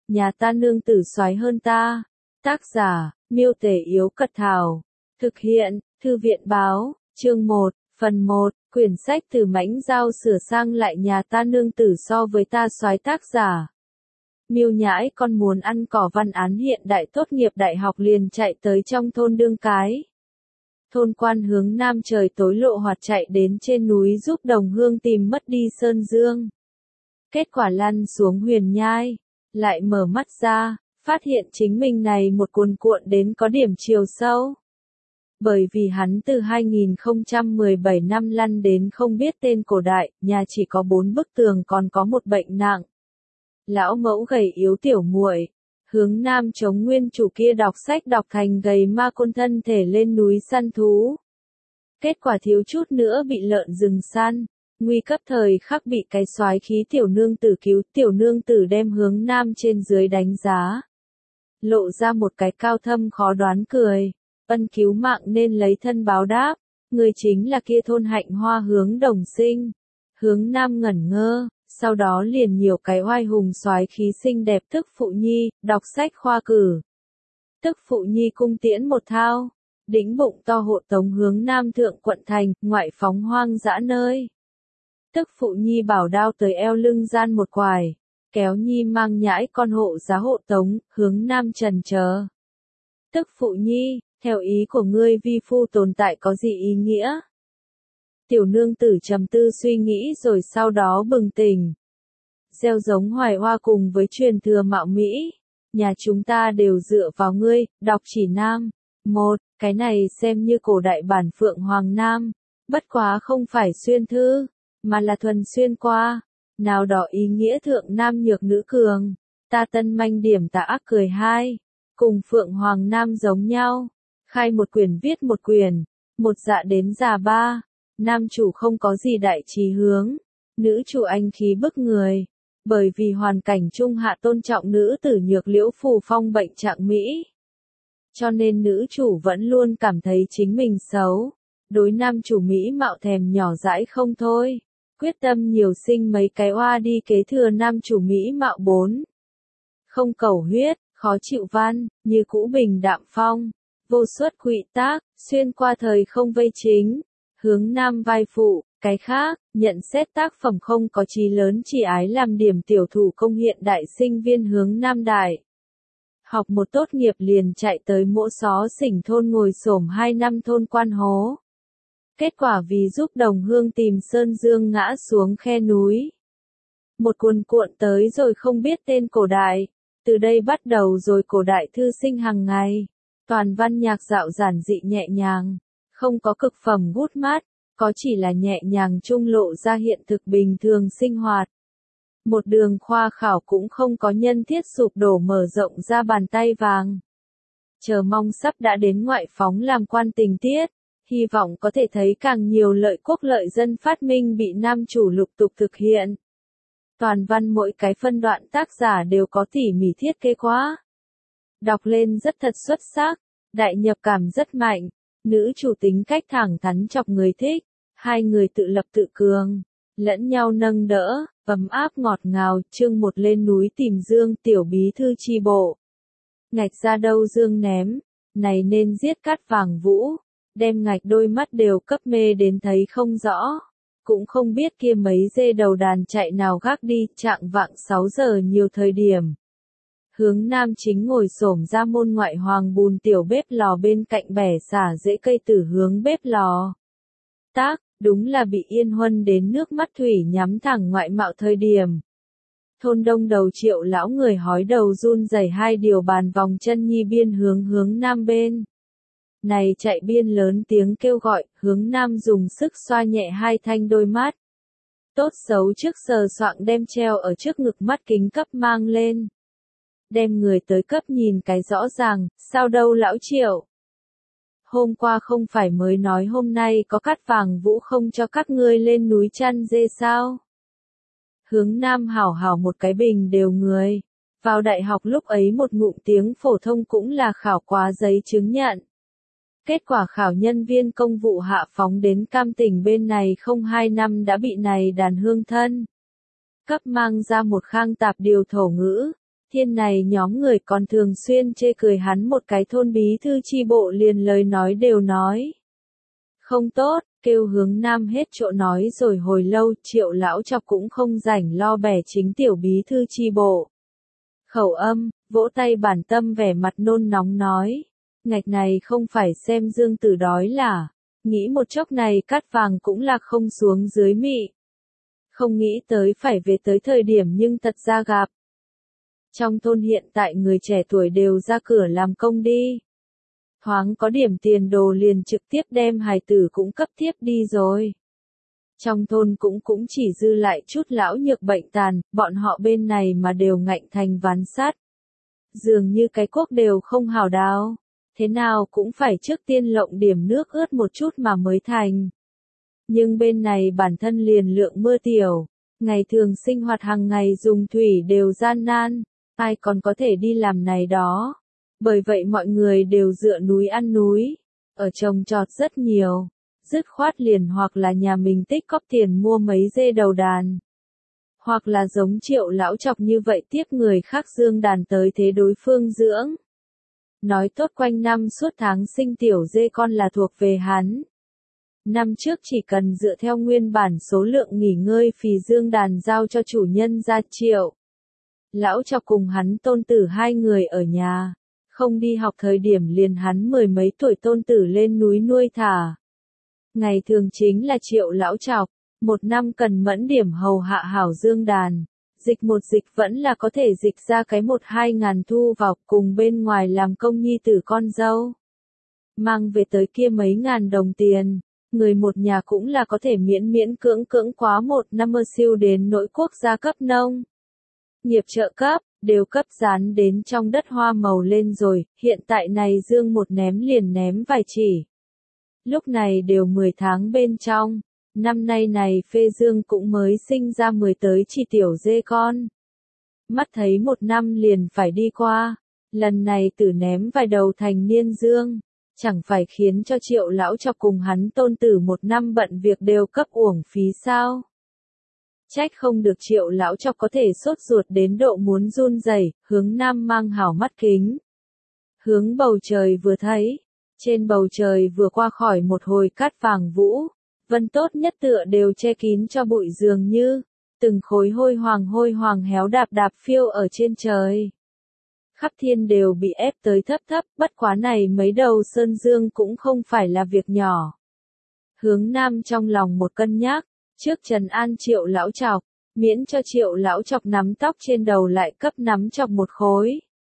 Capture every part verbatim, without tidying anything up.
nhà ta nương tử soái hơn ta. Tác giả, Miêu Tể Yếu Cật Thảo. Thực hiện, Thư viện Báo, chương một, phần một, quyển sách từ Mãnh Dao sửa sang lại nhà ta nương tử so với ta soái. Tác giả. Miêu Nhãi con muốn ăn cỏ. Văn án hiện đại tốt nghiệp đại học liền chạy tới trong thôn Đương Cái. Thôn Quan hướng nam trời tối lộ hoạt chạy đến trên núi giúp đồng hương tìm mất đi Sơn Dương. Kết quả lăn xuống huyền nhai, lại mở mắt ra, phát hiện chính mình này một cuồn cuộn đến có điểm chiều sâu. Bởi vì hắn từ hai nghìn không trăm mười bảy năm lăn đến không biết tên cổ đại, nhà chỉ có bốn bức tường còn có một bệnh nặng. Lão mẫu gầy yếu tiểu muội, hướng nam chống nguyên chủ kia đọc sách đọc thành gầy ma côn thân thể lên núi săn thú. Kết quả thiếu chút nữa bị lợn rừng săn, nguy cấp thời khắc bị cái soái khí tiểu nương tử cứu. Tiểu nương tử đem hướng nam trên dưới đánh giá, lộ ra một cái cao thâm khó đoán cười. Ân cứu mạng nên lấy thân báo đáp, người chính là kia thôn Hạnh Hoa Hướng Đồng Sinh. Hướng nam ngẩn ngơ, sau đó liền nhiều cái oai hùng soái khí xinh đẹp tức phụ nhi, đọc sách khoa cử. Tức phụ nhi cung tiễn một thao, đĩnh bụng to hộ tống hướng nam thượng quận thành, ngoại phóng hoang dã nơi. Tức phụ nhi bảo đao tới eo lưng gian một quải, kéo nhi mang nhãi con hộ giá hộ tống, hướng nam trần chờ. Tức phụ nhi, theo ý của ngươi vi phu tồn tại có gì ý nghĩa? Tiểu nương tử trầm tư suy nghĩ rồi sau đó bừng tỉnh. Gieo giống hoài hoa cùng với truyền thừa mạo Mỹ, nhà chúng ta đều dựa vào ngươi. Đọc chỉ nam. Một, cái này xem như cổ đại bản Phượng Hoàng Nam, bất quá không phải xuyên thư, mà là thuần xuyên qua. Nào đó ý nghĩa thượng nam nhược nữ cường, ta tân manh điểm tà ác cười hai, cùng Phượng Hoàng Nam giống nhau. Khai một quyển viết một quyển, một dạ đến già ba. Nam chủ không có gì đại chí hướng, nữ chủ anh khí bức người. Bởi vì hoàn cảnh trung hạ tôn trọng nữ tử nhược liễu phù phong bệnh trạng Mỹ. Cho nên nữ chủ vẫn luôn cảm thấy chính mình xấu. Đối nam chủ Mỹ mạo thèm nhỏ dãi không thôi. Quyết tâm nhiều sinh mấy cái oa đi kế thừa nam chủ Mỹ mạo bốn. Không cầu huyết, khó chịu văn, như cũ bình đạm phong. Vô suất quỵ tác, xuyên qua thời không vây chính. Hướng nam vai phụ, cái khác, nhận xét tác phẩm không có chí lớn chỉ ái làm điểm tiểu thủ công hiện đại sinh viên hướng nam đại. Học một tốt nghiệp liền chạy tới mỗ xó xỉnh thôn ngồi xổm hai năm thôn Quan hố. Kết quả vì giúp đồng hương tìm Sơn Dương ngã xuống khe núi. Một cuồn cuộn tới rồi không biết tên cổ đại. Từ đây bắt đầu rồi cổ đại thư sinh hàng ngày. Toàn văn nhạc dạo giản dị nhẹ nhàng. Không có cực phẩm gút mát, có chỉ là nhẹ nhàng trung lộ ra hiện thực bình thường sinh hoạt. Một đường khoa khảo cũng không có nhân thiết sụp đổ mở rộng ra bàn tay vàng. Chờ mong sắp đã đến ngoại phóng làm quan tình tiết, hy vọng có thể thấy càng nhiều lợi quốc lợi dân phát minh bị nam chủ lục tục thực hiện. Toàn văn mỗi cái phân đoạn tác giả đều có tỉ mỉ thiết kế quá. Đọc lên rất thật xuất sắc, đại nhập cảm rất mạnh. Nữ chủ tính cách thẳng thắn chọc người thích, hai người tự lập tự cường, lẫn nhau nâng đỡ, ấm áp ngọt ngào. Chương một lên núi tìm Dương. Tiểu bí thư chi bộ. Ngạch ra đâu Dương ném, này nên giết Cát Vàng Vũ, đem ngạch đôi mắt đều cấp mê đến thấy không rõ, cũng không biết kia mấy dê đầu đàn chạy nào gác đi. Trạng vạng sáu giờ nhiều thời điểm. Hướng nam chính ngồi xổm ra môn ngoại hoàng bùn tiểu bếp lò bên cạnh bẻ xả rễ cây tử hướng bếp lò. Tác, đúng là bị Yên Huân đến nước mắt thủy nhắm thẳng ngoại mạo thời điểm. Thôn đông đầu Triệu lão người hói đầu run rẩy hai điều bàn vòng chân nhi biên hướng hướng nam bên. Này chạy biên lớn tiếng kêu gọi, hướng nam dùng sức xoa nhẹ hai thanh đôi mắt. Tốt xấu trước sờ soạng đem treo ở trước ngực mắt kính cấp mang lên. Đem người tới cấp nhìn cái rõ ràng, sao đâu lão Triệu. Hôm qua không phải mới nói hôm nay có Cát Vàng Vũ không cho các ngươi lên núi chăn dê sao? Hướng nam hảo hảo một cái bình đều người. Vào đại học lúc ấy một ngụm tiếng phổ thông cũng là khảo quá giấy chứng nhận. Kết quả khảo nhân viên công vụ hạ phóng đến Cam Tỉnh bên này không hai năm đã bị này đàn hương thân cấp mang ra một khang tạp điều thổ ngữ. Thiên này nhóm người còn thường xuyên chê cười hắn một cái thôn bí thư chi bộ liền lời nói đều nói. Không tốt, kêu Hướng Nam hết chỗ nói rồi hồi lâu Triệu Lão Chọc cũng không rảnh lo bẻ chính tiểu bí thư chi bộ. Khẩu âm, vỗ tay bản tâm vẻ mặt nôn nóng nói. Ngạch này không phải xem Dương Tử đói là, nghĩ một chốc này cát vàng cũng là không xuống dưới mị. Không nghĩ tới phải về tới thời điểm nhưng thật ra gặp. Trong thôn hiện tại người trẻ tuổi đều ra cửa làm công đi. Thoáng có điểm tiền đồ liền trực tiếp đem hài tử cũng cấp tiếp đi rồi. Trong thôn cũng cũng chỉ dư lại chút lão nhược bệnh tàn, bọn họ bên này mà đều ngạnh thành ván sắt. Dường như cái quốc đều không hào đáo. Thế nào cũng phải trước tiên lộng điểm nước ướt một chút mà mới thành. Nhưng bên này bản thân liền lượng mưa tiểu, ngày thường sinh hoạt hàng ngày dùng thủy đều gian nan, ai còn có thể đi làm này đó. Bởi vậy mọi người đều dựa núi ăn núi, ở trồng trọt rất nhiều, dứt khoát liền hoặc là nhà mình tích cóp tiền mua mấy dê đầu đàn. Hoặc là giống Triệu Lão Chọc như vậy tiếp người khác dương đàn tới thế đối phương dưỡng. Nói tốt quanh năm suốt tháng sinh tiểu dê con là thuộc về hắn. Năm trước chỉ cần dựa theo nguyên bản số lượng nghỉ ngơi phì dương đàn giao cho chủ nhân ra Triệu. Lão Chọc cùng hắn tôn tử hai người ở nhà, không đi học thời điểm liền hắn mười mấy tuổi tôn tử lên núi nuôi thả. Ngày thường chính là Triệu Lão Chọc, một năm cần mẫn điểm hầu hạ hảo dương đàn. Dịch một dịch vẫn là có thể dịch ra cái một hai ngàn thu vào cùng bên ngoài làm công nhi tử con dâu. Mang về tới kia mấy ngàn đồng tiền, người một nhà cũng là có thể miễn miễn cưỡng cưỡng quá một năm mơ siêu đến nỗi quốc gia cấp nông. Nghiệp trợ cấp, đều cấp dán đến trong đất hoa màu lên rồi, hiện tại này dương một ném liền ném vài chỉ. Lúc này đều mười tháng bên trong. Năm nay này phê dương cũng mới sinh ra mười tới chỉ tiểu dê con. Mắt thấy một năm liền phải đi qua, lần này tử ném vài đầu thành niên dương, chẳng phải khiến cho Triệu Lão Chọc cùng hắn tôn tử một năm bận việc đều cấp uổng phí sao. Trách không được Triệu Lão Chọc có thể sốt ruột đến độ muốn run rẩy. Hướng Nam mang hảo mắt kính. Hướng bầu trời vừa thấy, trên bầu trời vừa qua khỏi một hồi cát vàng vũ. Vân tốt nhất tựa đều che kín cho bụi dường như, từng khối hôi hoàng hôi hoàng héo đạp đạp phiêu ở trên trời. Khắp thiên đều bị ép tới thấp thấp, bất quá này mấy đầu sơn dương cũng không phải là việc nhỏ. Hướng Nam trong lòng một cân nhắc, trước trần an Triệu Lão Chọc, miễn cho Triệu Lão Chọc nắm tóc trên đầu lại cấp nắm chọc một khối.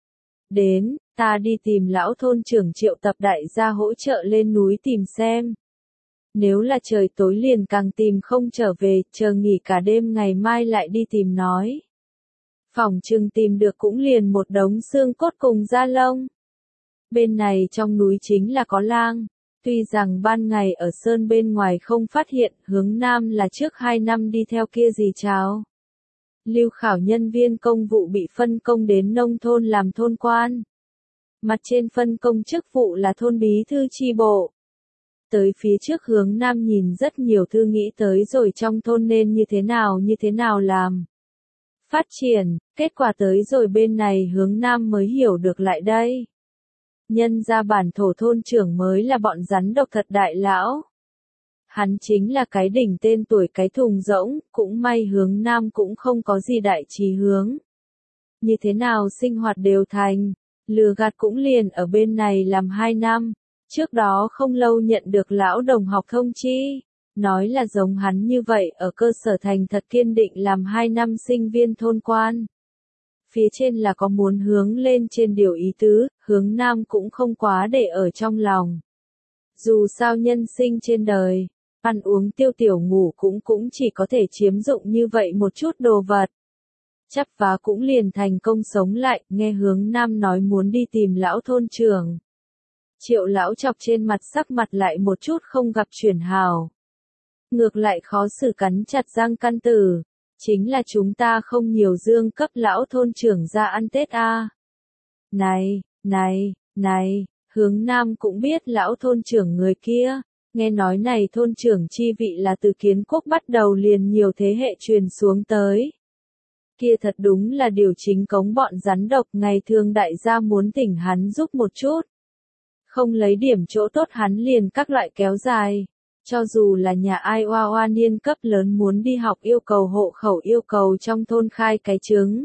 Đến, ta đi tìm lão thôn trưởng Triệu tập đại gia hỗ trợ lên núi tìm xem. Nếu là trời tối liền càng tìm không trở về, chờ nghỉ cả đêm ngày mai lại đi tìm nói. Phòng trừng tìm được cũng liền một đống xương cốt cùng da lông. Bên này trong núi chính là có lang, tuy rằng ban ngày ở sơn bên ngoài không phát hiện, Hướng Nam là trước hai năm đi theo kia gì cháo. Lưu khảo nhân viên công vụ bị phân công đến nông thôn làm thôn quan. Mặt trên phân công chức vụ là thôn bí thư chi bộ. Tới phía trước Hướng Nam nhìn rất nhiều thư nghĩ tới rồi trong thôn nên như thế nào như thế nào làm. Phát triển, kết quả tới rồi bên này Hướng Nam mới hiểu được lại đây. Nhân ra bản thổ thôn trưởng mới là bọn rắn độc thật đại lão. Hắn chính là cái đỉnh tên tuổi cái thùng rỗng, cũng may Hướng Nam cũng không có gì đại chí hướng. Như thế nào sinh hoạt đều thành, lừa gạt cũng liền ở bên này làm hai năm. Trước đó không lâu nhận được lão đồng học thông chi, nói là giống hắn như vậy ở cơ sở thành thật kiên định làm hai năm sinh viên thôn quan. Phía trên là có muốn hướng lên trên điều ý tứ, Hướng Nam cũng không quá để ở trong lòng. Dù sao nhân sinh trên đời, ăn uống tiêu tiểu ngủ cũng cũng chỉ có thể chiếm dụng như vậy một chút đồ vật. Chắp vá cũng liền thành công sống lại, nghe Hướng Nam nói muốn đi tìm lão thôn trưởng. Triệu Lão Chọc trên mặt sắc mặt lại một chút không gặp chuyển hào. Ngược lại khó xử cắn chặt răng căn tử. Chính là chúng ta không nhiều dương cấp lão thôn trưởng ra ăn Tết a. À. Này, này, này, Hướng Nam cũng biết lão thôn trưởng người kia. Nghe nói này thôn trưởng chi vị là từ kiến quốc bắt đầu liền nhiều thế hệ truyền xuống tới. Kia thật đúng là điều chính cống bọn rắn độc, ngày thường đại gia muốn thỉnh hắn giúp một chút. Không lấy điểm chỗ tốt hắn liền các loại kéo dài. Cho dù là nhà ai oa oa niên cấp lớn muốn đi học yêu cầu hộ khẩu yêu cầu trong thôn khai cái chứng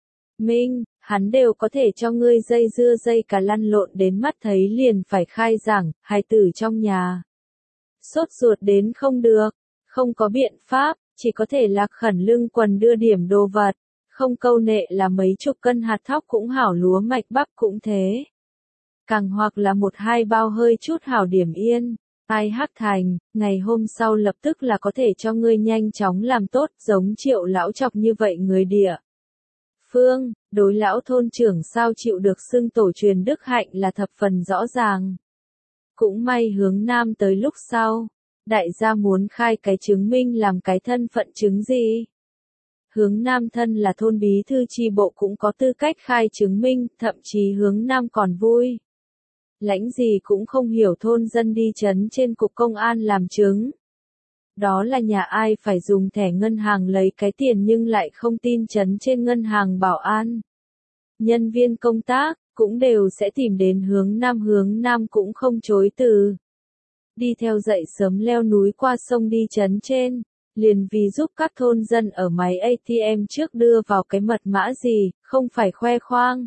minh, hắn đều có thể cho ngươi dây dưa dây cả lăn lộn đến mắt thấy liền phải khai giảng, hài tử trong nhà. Sốt ruột đến không được, không có biện pháp, chỉ có thể lạc khẩn lưng quần đưa điểm đồ vật, không câu nệ là mấy chục cân hạt thóc cũng hảo, lúa mạch bắp cũng thế. Càng hoặc là một hai bao hơi chút hảo điểm yên. Ai hắc thành, ngày hôm sau lập tức là có thể cho ngươi nhanh chóng làm tốt, giống Triệu lão chọc như vậy người địa phương, đối lão thôn trưởng sao chịu được xưng tổ truyền đức hạnh là thập phần rõ ràng. Cũng may Hướng Nam tới lúc sau, đại gia muốn khai cái chứng minh làm cái thân phận chứng gì. Hướng Nam thân là thôn bí thư chi bộ cũng có tư cách khai chứng minh, thậm chí Hướng Nam còn vui. Lãnh gì cũng không hiểu thôn dân đi chấn trên cục công an làm chứng. Đó là nhà ai phải dùng thẻ ngân hàng lấy cái tiền nhưng lại không tin chấn trên ngân hàng bảo an. Nhân viên công tác, cũng đều sẽ tìm đến Hướng Nam, Hướng Nam cũng không chối từ. Đi theo dậy sớm leo núi qua sông đi chấn trên, liền vì giúp các thôn dân ở máy a tê em trước đưa vào cái mật mã gì, không phải khoe khoang.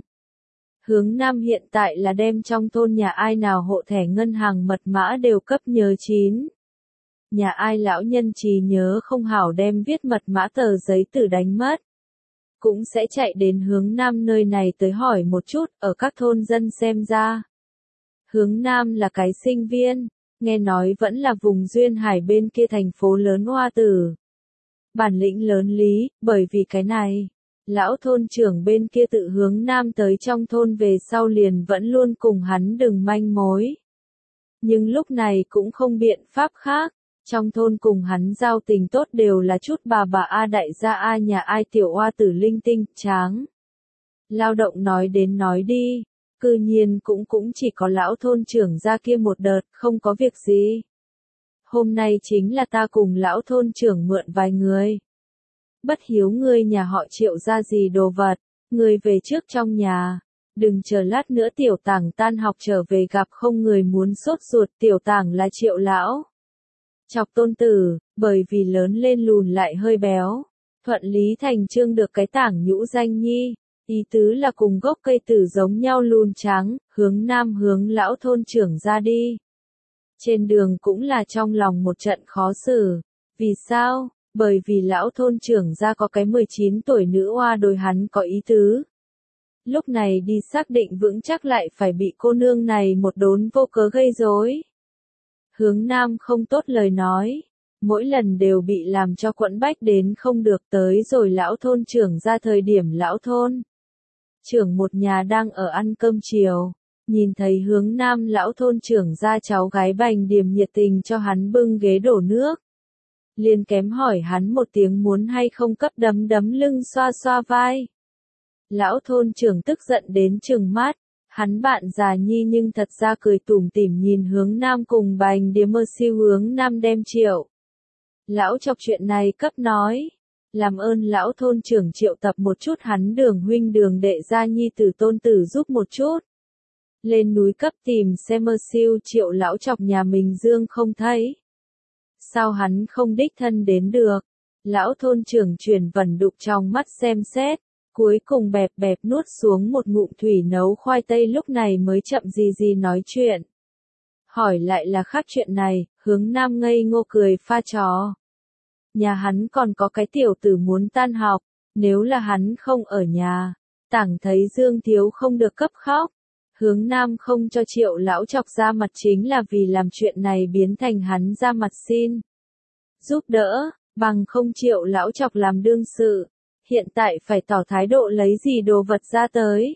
Hướng Nam hiện tại là đem trong thôn nhà ai nào hộ thẻ ngân hàng mật mã đều cấp nhớ chín. Nhà ai lão nhân trí nhớ không hảo đem viết mật mã tờ giấy tử đánh mất. Cũng sẽ chạy đến Hướng Nam nơi này tới hỏi một chút, ở các thôn dân xem ra. Hướng Nam là cái sinh viên, nghe nói vẫn là vùng duyên hải bên kia thành phố lớn Hoa Tử. Bản lĩnh lớn lý, bởi vì cái này. Lão thôn trưởng bên kia tự Hướng Nam tới trong thôn về sau liền vẫn luôn cùng hắn đừng manh mối. Nhưng lúc này cũng không biện pháp khác, trong thôn cùng hắn giao tình tốt đều là chút bà bà A đại gia A nhà ai tiểu oa tử linh tinh, tráng. Lao động nói đến nói đi, cư nhiên cũng cũng chỉ có lão thôn trưởng ra kia một đợt, không có việc gì. Hôm nay chính là ta cùng lão thôn trưởng mượn vài người. Bất hiếu ngươi nhà họ Triệu ra gì đồ vật, ngươi về trước trong nhà, đừng chờ lát nữa tiểu tàng tan học trở về gặp không người muốn sốt ruột, tiểu tàng là Triệu lão. Chọc tôn tử, bởi vì lớn lên lùn lại hơi béo, thuận lý thành trương được cái tảng nhũ danh nhi, ý tứ là cùng gốc cây tử giống nhau lùn trắng, Hướng Nam hướng lão thôn trưởng ra đi. Trên đường cũng là trong lòng một trận khó xử, vì sao? Bởi vì lão thôn trưởng ra có cái mười chín tuổi nữ oa đối hắn có ý tứ. Lúc này đi xác định vững chắc lại phải bị cô nương này một đốn vô cớ gây rối. Hướng Nam không tốt lời nói, mỗi lần đều bị làm cho quẫn bách đến không được, tới rồi lão thôn trưởng ra thời điểm lão thôn trưởng một nhà đang ở ăn cơm chiều, nhìn thấy Hướng Nam lão thôn trưởng ra cháu gái Bành Điềm nhiệt tình cho hắn bưng ghế đổ nước. Liền kém hỏi hắn một tiếng muốn hay không cấp đấm đấm lưng xoa xoa vai. Lão thôn trưởng tức giận đến trừng mắt, hắn bạn già nhi nhưng thật ra cười tủm tỉm nhìn Hướng Nam cùng Bành Điềm mơ siêu Hướng Nam đem Triệu lão chọc chuyện này cấp nói. Làm ơn lão thôn trưởng triệu tập một chút hắn đường huynh đường đệ gia nhi tử tôn tử giúp một chút. Lên núi cấp tìm xem mơ siêu Triệu lão chọc nhà mình dương không thấy. Sao hắn không đích thân đến được? Lão thôn trưởng chuyển vẩn đục trong mắt xem xét, cuối cùng bẹp bẹp nuốt xuống một ngụm thủy nấu khoai tây lúc này mới chậm gì gì nói chuyện. Hỏi lại là khác chuyện này, Hướng Nam ngây ngô cười pha trò. Nhà hắn còn có cái tiểu tử muốn tan học, nếu là hắn không ở nhà, tảng thấy Dương Thiếu không được cấp khóc. Hướng Nam không cho Triệu lão chọc ra mặt chính là vì làm chuyện này biến thành hắn ra mặt xin giúp đỡ, bằng không Triệu lão chọc làm đương sự, hiện tại phải tỏ thái độ lấy gì đồ vật ra tới.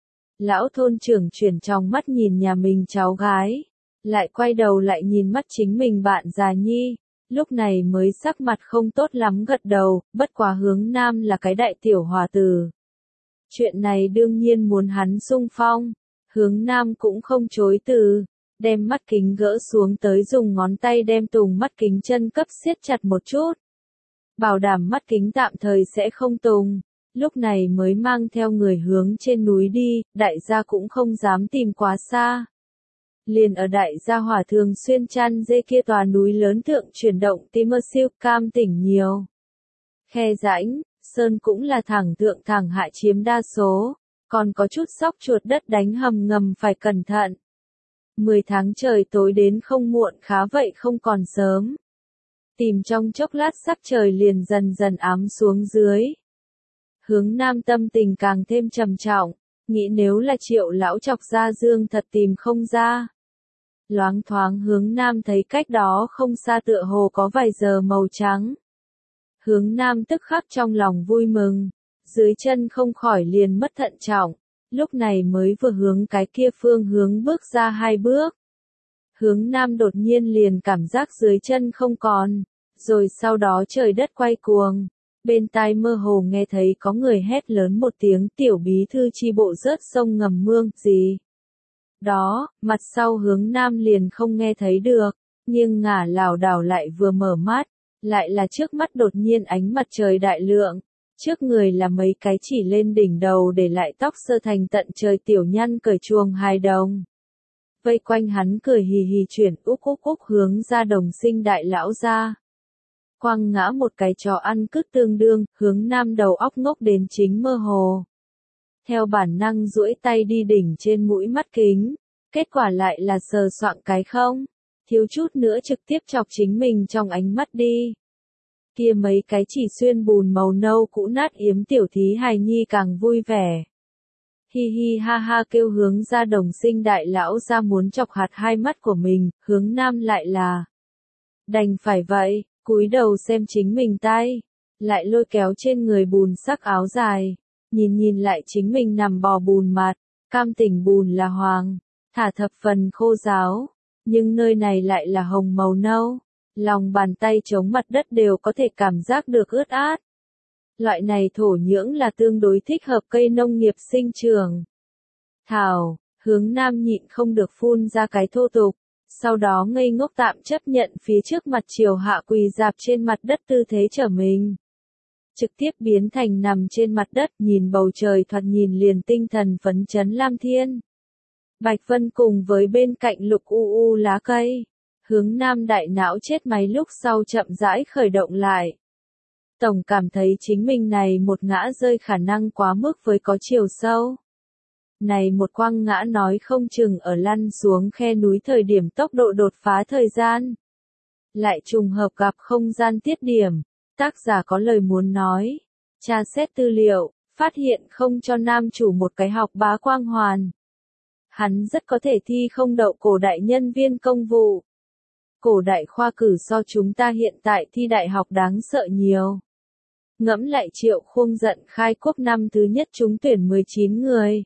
Lão thôn trưởng chuyển trong mắt nhìn nhà mình cháu gái, lại quay đầu lại nhìn mắt chính mình bạn già nhi, lúc này mới sắc mặt không tốt lắm gật đầu, bất quá Hướng Nam là cái đại tiểu hòa tử. Chuyện này đương nhiên muốn hắn xung phong. Hướng Nam cũng không chối từ, đem mắt kính gỡ xuống tới dùng ngón tay đem tùng mắt kính chân cấp siết chặt một chút. Bảo đảm mắt kính tạm thời sẽ không tùng, lúc này mới mang theo người hướng trên núi đi, đại gia cũng không dám tìm quá xa. Liền ở đại gia hỏa thường xuyên chăn dê kia tòa núi lớn thượng chuyển động tìm mơ siêu cam tỉnh nhiều. Khe rãnh, sơn cũng là thẳng thượng thẳng hạ chiếm đa số, còn có chút sóc chuột đất đánh hầm ngầm phải cẩn thận. Mười tháng trời tối đến không muộn khá vậy không còn sớm. Tìm trong chốc lát sắc trời liền dần dần ám xuống dưới. Hướng Nam tâm tình càng thêm trầm trọng, nghĩ nếu là Triệu lão chọc ra dương thật tìm không ra. Loáng thoáng Hướng Nam thấy cách đó không xa tựa hồ có vài giờ màu trắng. Hướng Nam tức khắc trong lòng vui mừng, dưới chân không khỏi liền mất thận trọng, lúc này mới vừa hướng cái kia phương hướng bước ra hai bước. Hướng Nam đột nhiên liền cảm giác dưới chân không còn, rồi sau đó trời đất quay cuồng, bên tai mơ hồ nghe thấy có người hét lớn một tiếng tiểu bí thư chi bộ rớt sông ngầm mương, gì? Đó, mặt sau Hướng Nam liền không nghe thấy được, nhưng ngả lảo đảo lại vừa mở mắt, lại là trước mắt đột nhiên ánh mặt trời đại lượng, trước người là mấy cái chỉ lên đỉnh đầu để lại tóc sơ thành tận trời tiểu nhân cởi chuồng hài đồng. Vây quanh hắn cười hì hì chuyển úp úp úp hướng ra Đồng Sinh đại lão ra. Quăng ngã một cái chó ăn cứt tương đương, Hướng Nam đầu óc ngốc đến chính mơ hồ. Theo bản năng duỗi tay đi đỉnh trên mũi mắt kính, kết quả lại là sờ soạng cái không, thiếu chút nữa trực tiếp chọc chính mình trong ánh mắt đi. Kia mấy cái chỉ xuyên bùn màu nâu cũ nát yếm tiểu thí hài nhi càng vui vẻ. Hi hi ha ha kêu hướng ra Đồng Sinh đại lão ra muốn chọc hạt hai mắt của mình, Hướng Nam lại là đành phải vậy, cúi đầu xem chính mình tay, lại lôi kéo trên người bùn sắc áo dài, nhìn nhìn lại chính mình nằm bò bùn mặt, cam tỉnh bùn là hoàng, thả thập phần khô ráo, nhưng nơi này lại là hồng màu nâu, lòng bàn tay chống mặt đất đều có thể cảm giác được ướt át. Loại này thổ nhưỡng là tương đối thích hợp cây nông nghiệp sinh trưởng. Thảo, Hướng Nam nhịn không được phun ra cái thô tục, sau đó ngây ngốc tạm chấp nhận phía trước mặt chiều hạ quỳ dạp trên mặt đất tư thế trở mình. Trực tiếp biến thành nằm trên mặt đất nhìn bầu trời thoạt nhìn liền tinh thần phấn chấn lam thiên. Bạch Vân cùng với bên cạnh lục u u lá cây. Hướng Nam đại não chết máy lúc sau chậm rãi khởi động lại. Tổng cảm thấy chính mình này một ngã rơi khả năng quá mức với có chiều sâu. Này một quăng ngã nói không chừng ở lăn xuống khe núi thời điểm tốc độ đột phá thời gian. Lại trùng hợp gặp không gian tiết điểm, tác giả có lời muốn nói. Tra xét tư liệu, phát hiện không cho nam chủ một cái học bá quang hoàn. Hắn rất có thể thi không đậu cổ đại nhân viên công vụ. Cổ đại khoa cử so chúng ta hiện tại thi đại học đáng sợ nhiều. Ngẫm lại Triệu Khung giận khai quốc năm thứ nhất trúng tuyển mười chín người.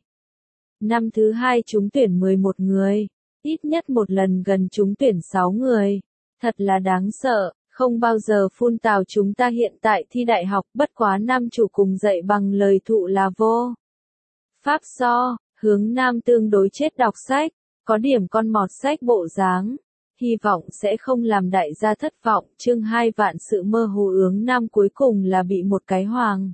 Năm thứ hai trúng tuyển mười một người. Ít nhất một lần gần trúng tuyển sáu người. Thật là đáng sợ, không bao giờ phun tào chúng ta hiện tại thi đại học bất quá nam chủ cùng dạy bằng lời thụ là vô. Pháp so, Hướng Nam tương đối chết đọc sách, có điểm con mọt sách bộ dáng. Hy vọng sẽ không làm đại gia thất vọng, chương hai vạn sự mơ hồ Hướng Nam cuối cùng là bị một cái hoàng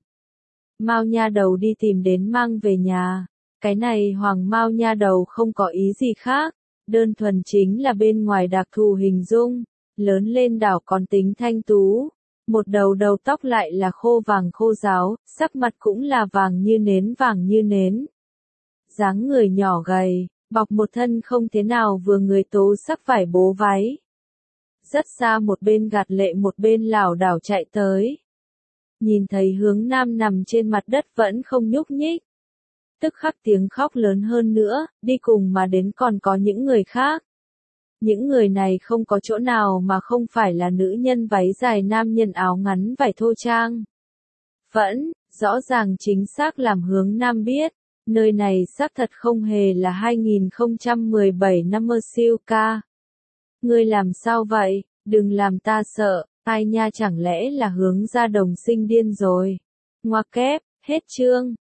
Mao nha đầu đi tìm đến mang về nhà. Cái này hoàng Mao nha đầu không có ý gì khác, đơn thuần chính là bên ngoài đặc thù hình dung, lớn lên đảo còn tính thanh tú, một đầu đầu tóc lại là khô vàng khô ráo, sắc mặt cũng là vàng như nến vàng như nến. Dáng người nhỏ gầy, bọc một thân không thế nào vừa người tố sắc vải bố váy. Rất xa một bên gạt lệ một bên lảo đảo chạy tới. Nhìn thấy Hướng Nam nằm trên mặt đất vẫn không nhúc nhích. Tức khắc tiếng khóc lớn hơn nữa, đi cùng mà đến còn có những người khác. Những người này không có chỗ nào mà không phải là nữ nhân váy dài nam nhân áo ngắn vải thô trang. Vẫn, rõ ràng chính xác làm Hướng Nam biết. Nơi này xác thật không hề là hai nghìn không trăm mười bảy năm mơ siêu ca. Ngươi làm sao vậy, đừng làm ta sợ, ai nha chẳng lẽ là Hướng ra Đồng Sinh điên rồi. Ngoặc kép, hết chương.